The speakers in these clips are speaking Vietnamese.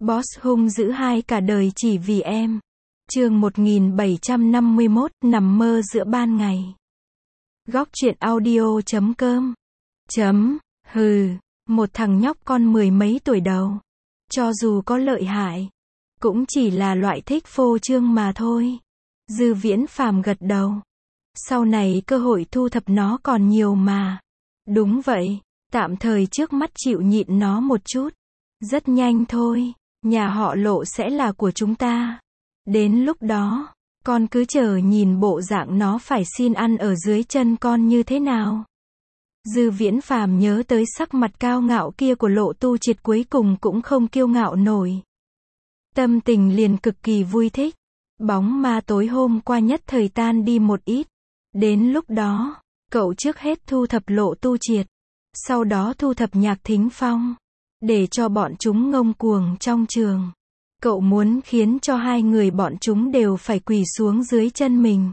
Boss hung dữ hai cả đời chỉ vì em. Chương 1751, nằm mơ giữa ban ngày. Góc truyện audio.com. Hừ, một thằng nhóc con mười mấy tuổi đầu. Cho dù có lợi hại, cũng chỉ là loại thích phô trương mà thôi. Dư Viễn Phàm gật đầu. Sau này cơ hội thu thập nó còn nhiều mà. Đúng vậy, tạm thời trước mắt chịu nhịn nó một chút. Rất nhanh thôi, nhà họ Lộ sẽ là của chúng ta. Đến lúc đó, con cứ chờ nhìn bộ dạng nó phải xin ăn ở dưới chân con như thế nào. Dư Viễn Phàm nhớ tới sắc mặt cao ngạo kia của Lộ Tu Triệt cuối cùng cũng không kiêu ngạo nổi. Tâm tình liền cực kỳ vui thích. Bóng ma tối hôm qua nhất thời tan đi một ít. Đến lúc đó, cậu trước hết thu thập Lộ Tu Triệt, sau đó thu thập Nhạc Thính Phong, để cho bọn chúng ngông cuồng trong trường. Cậu muốn khiến cho hai người bọn chúng đều phải quỳ xuống dưới chân mình.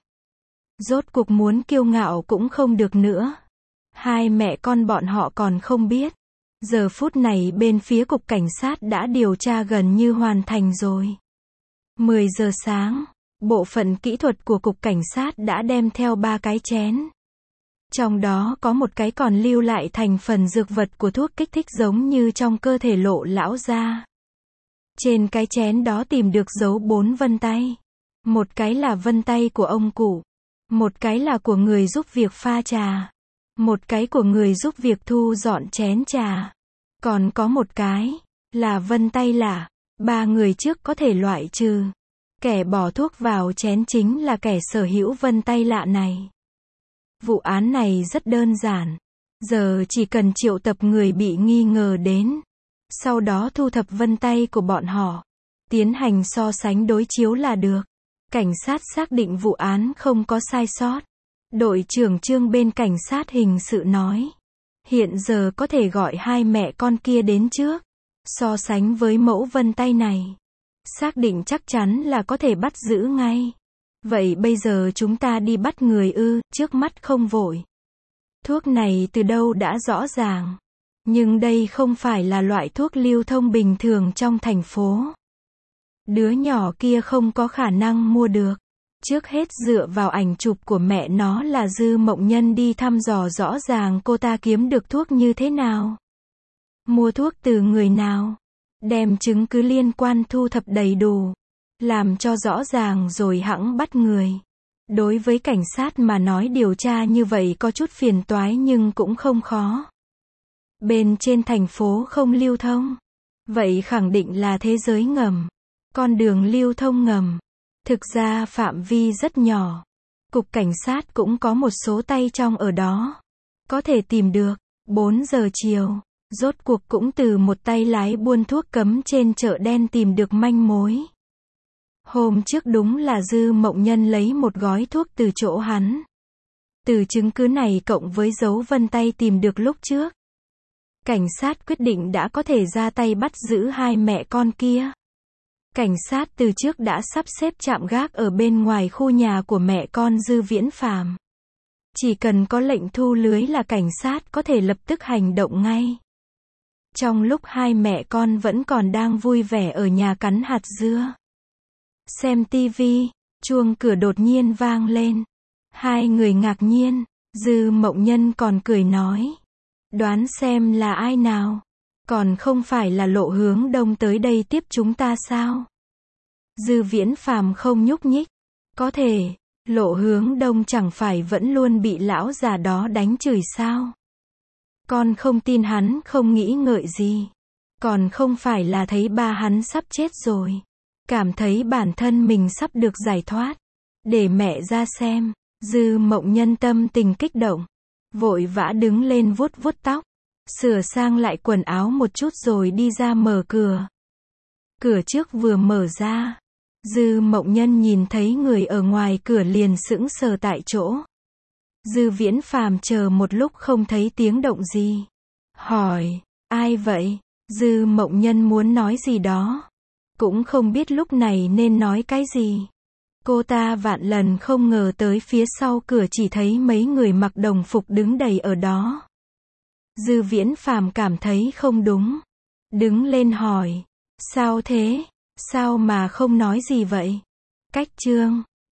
Rốt cuộc muốn kiêu ngạo cũng không được nữa. Hai mẹ con bọn họ còn không biết. Giờ phút này bên phía cục cảnh sát đã điều tra gần như hoàn thành rồi. 10 giờ sáng, bộ phận kỹ thuật của cục cảnh sát đã đem theo 3 cái chén. Trong đó có một cái còn lưu lại thành phần dược vật của thuốc kích thích giống như trong cơ thể Lộ lão gia. Trên cái chén đó tìm được dấu 4 vân tay. Một cái là vân tay của ông cụ. Một cái là của người giúp việc pha trà. Một cái của người giúp việc thu dọn chén trà. Còn có một cái là vân tay lạ. 3 người trước có thể loại trừ. Kẻ bỏ thuốc vào chén chính là kẻ sở hữu vân tay lạ này. Vụ án này rất đơn giản. Giờ chỉ cần triệu tập người bị nghi ngờ đến. Sau đó thu thập vân tay của bọn họ. Tiến hành so sánh đối chiếu là được. Cảnh sát xác định vụ án không có sai sót. Đội trưởng Trương bên cảnh sát hình sự nói. Hiện giờ có thể gọi hai mẹ con kia đến trước. So sánh với mẫu vân tay này. Xác định chắc chắn là có thể bắt giữ ngay. Vậy bây giờ chúng ta đi bắt người ư, trước mắt không vội. Thuốc này từ đâu đã rõ ràng. Nhưng đây không phải là loại thuốc lưu thông bình thường trong thành phố. Đứa nhỏ kia không có khả năng mua được. Trước hết dựa vào ảnh chụp của mẹ nó là Dư Mộng Nhân đi thăm dò rõ ràng cô ta kiếm được thuốc như thế nào. Mua thuốc từ người nào. Đem chứng cứ liên quan thu thập đầy đủ. Làm cho rõ ràng rồi hẵng bắt người. Đối với cảnh sát mà nói điều tra như vậy có chút phiền toái nhưng cũng không khó. Bên trên thành phố không lưu thông. Vậy khẳng định là thế giới ngầm. Con đường lưu thông ngầm. Thực ra phạm vi rất nhỏ. Cục cảnh sát cũng có một số tay trong ở đó. Có thể tìm được. 4 giờ chiều. Rốt cuộc cũng từ một tay lái buôn thuốc cấm trên chợ đen tìm được manh mối. Hôm trước đúng là Dư Mộng Nhân lấy một gói thuốc từ chỗ hắn. Từ chứng cứ này cộng với dấu vân tay tìm được lúc trước. Cảnh sát quyết định đã có thể ra tay bắt giữ hai mẹ con kia. Cảnh sát từ trước đã sắp xếp trạm gác ở bên ngoài khu nhà của mẹ con Dư Viễn Phàm. Chỉ cần có lệnh thu lưới là cảnh sát có thể lập tức hành động ngay. Trong lúc hai mẹ con vẫn còn đang vui vẻ ở nhà cắn hạt dưa. Xem tivi, chuông cửa đột nhiên vang lên. Hai người ngạc nhiên, Dư Mộng Nhân còn cười nói. Đoán xem là ai nào? Còn không phải là Lộ Hướng Đông tới đây tiếp chúng ta sao? Dư Viễn Phàm không nhúc nhích. Có thể, Lộ Hướng Đông chẳng phải vẫn luôn bị lão già đó đánh chửi sao? Con không tin hắn không nghĩ ngợi gì. Còn không phải là thấy ba hắn sắp chết rồi. Cảm thấy bản thân mình sắp được giải thoát. Để mẹ ra xem. Dư Mộng Nhân tâm tình kích động. Vội vã đứng lên vuốt vuốt tóc. Sửa sang lại quần áo một chút rồi đi ra mở cửa. Cửa trước vừa mở ra. Dư Mộng Nhân nhìn thấy người ở ngoài cửa liền sững sờ tại chỗ. Dư Viễn Phàm chờ một lúc không thấy tiếng động gì. Hỏi, ai vậy? Dư Mộng Nhân muốn nói gì đó. Cũng không biết lúc này nên nói cái gì. Cô ta vạn lần không ngờ tới phía sau cửa chỉ thấy mấy người mặc đồng phục đứng đầy ở đó. Dư Viễn Phàm cảm thấy không đúng. Đứng lên hỏi. Sao thế? Sao mà không nói gì vậy? Cách chương